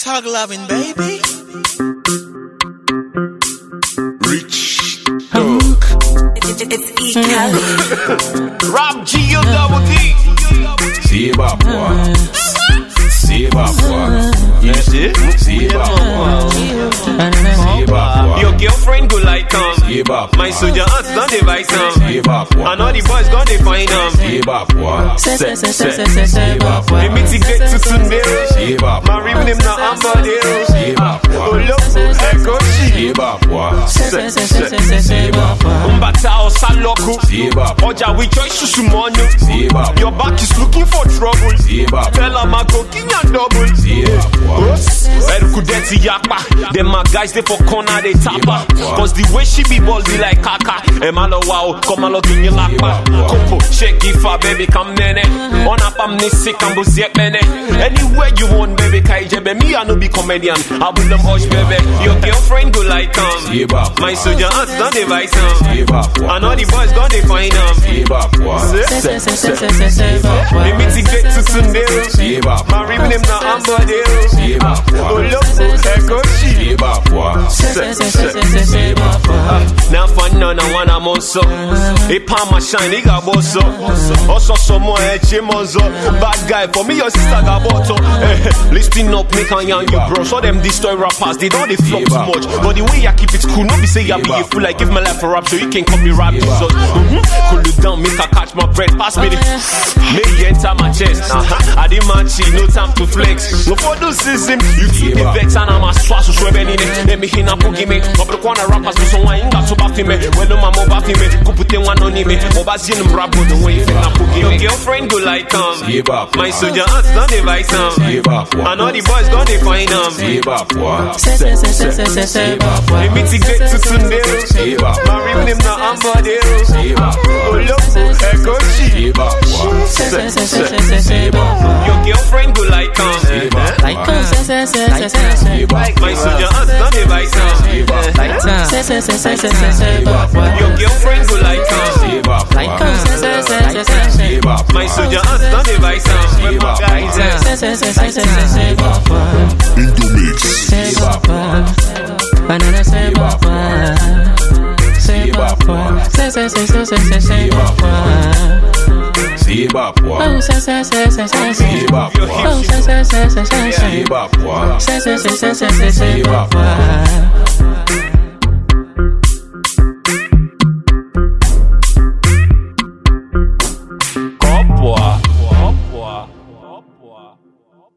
Tug loving, baby. Rich Dog. It's E. Kelly. Rob G, you double D. C'est pas quoi. C'est pas quoi. C'est pas quoi. C'est pas quoi. Your girlfriend go like C'est pas my quoi. soldier aunts don't they buy some. C'est pas quoi. And all the boys gone they find them. C'est pas quoi. C'est pas quoi. They mitigate to Sunday. C'est pas quoi. Marry them now Amber C'est pas Oh quoi. look, echo she. C'est pas quoi. C'est pas quoi. Umbata or Saloko. C'est pas quoi. Oja we choice Susumonyo. C'est pas quoi. Your back is looking for trouble. C'est pas quoi. Tell her my cooking and double. C'est pas quoi. Kudeti yakpa. Them my guys they for corner they tapper. Cause the way she be ball be like kaka. Emalo wow, come alo kinye lakpa. Kopo, shake it for baby come nene. On up am nisi kambo zek mene. Anywhere you want baby kaijebe. Me I no be comedian. I will them hush baby. Your girlfriend go like C'est pas quoi. my soldier aunts don't they buy some. C'est pas quoi. And all the boys gone they find them. C'est pas quoi. They mitigate to Sunday. C'est pas quoi. Marry them now Amber C'est pas Oh quoi. look, echo she. C'est pas quoi. C'est pas quoi. Now for none I wanna monso. He palm my shine, he got bosso. Also someone monzo. Bad guy for me, your sister got bottle. Listen up, make a young you bro. So them destroy rappers, they don't they flop too much. But the way I keep it cool, no be say I be a fool. I give my life for rap so you can call me rap Jesus. Cool it down, make I catch my breath. Pass me the make you enter my chest. I didn't match it, no time to flex. No for do system, you keep me vex and I'm a swat so swear any let me hit a boogie me. But the corner rappers so someone ain't got so bad for me. When no mama bad for me, go put in one on me. Oba zin them rap but the way you finna boogie me. Your girlfriend go like C'est pas quoi. my soldier aunts don't they buy some. C'est pas quoi. And all the boys gone they find them. C'est pas quoi. They mitigate to Sunday. C'est pas quoi. Marry them now Amber C'est pas Oh quoi. look, echo she. C'est pas quoi. C'est pas quoi. Your girlfriend go like C'est pas quoi. C'est pas my soldier aunts don't they buy some. C'est pas quoi. Your girlfriend go like C'est pas quoi. C'est pas my soldier aunts don't they buy some. C'est pas quoi. Indomix. C'est pas quoi. Banana c'est pas quoi. C'est pas quoi. C'est pas quoi. C'est pas quoi. Oh c'est pas quoi. Oh C'est pas quoi. c'est pas quoi.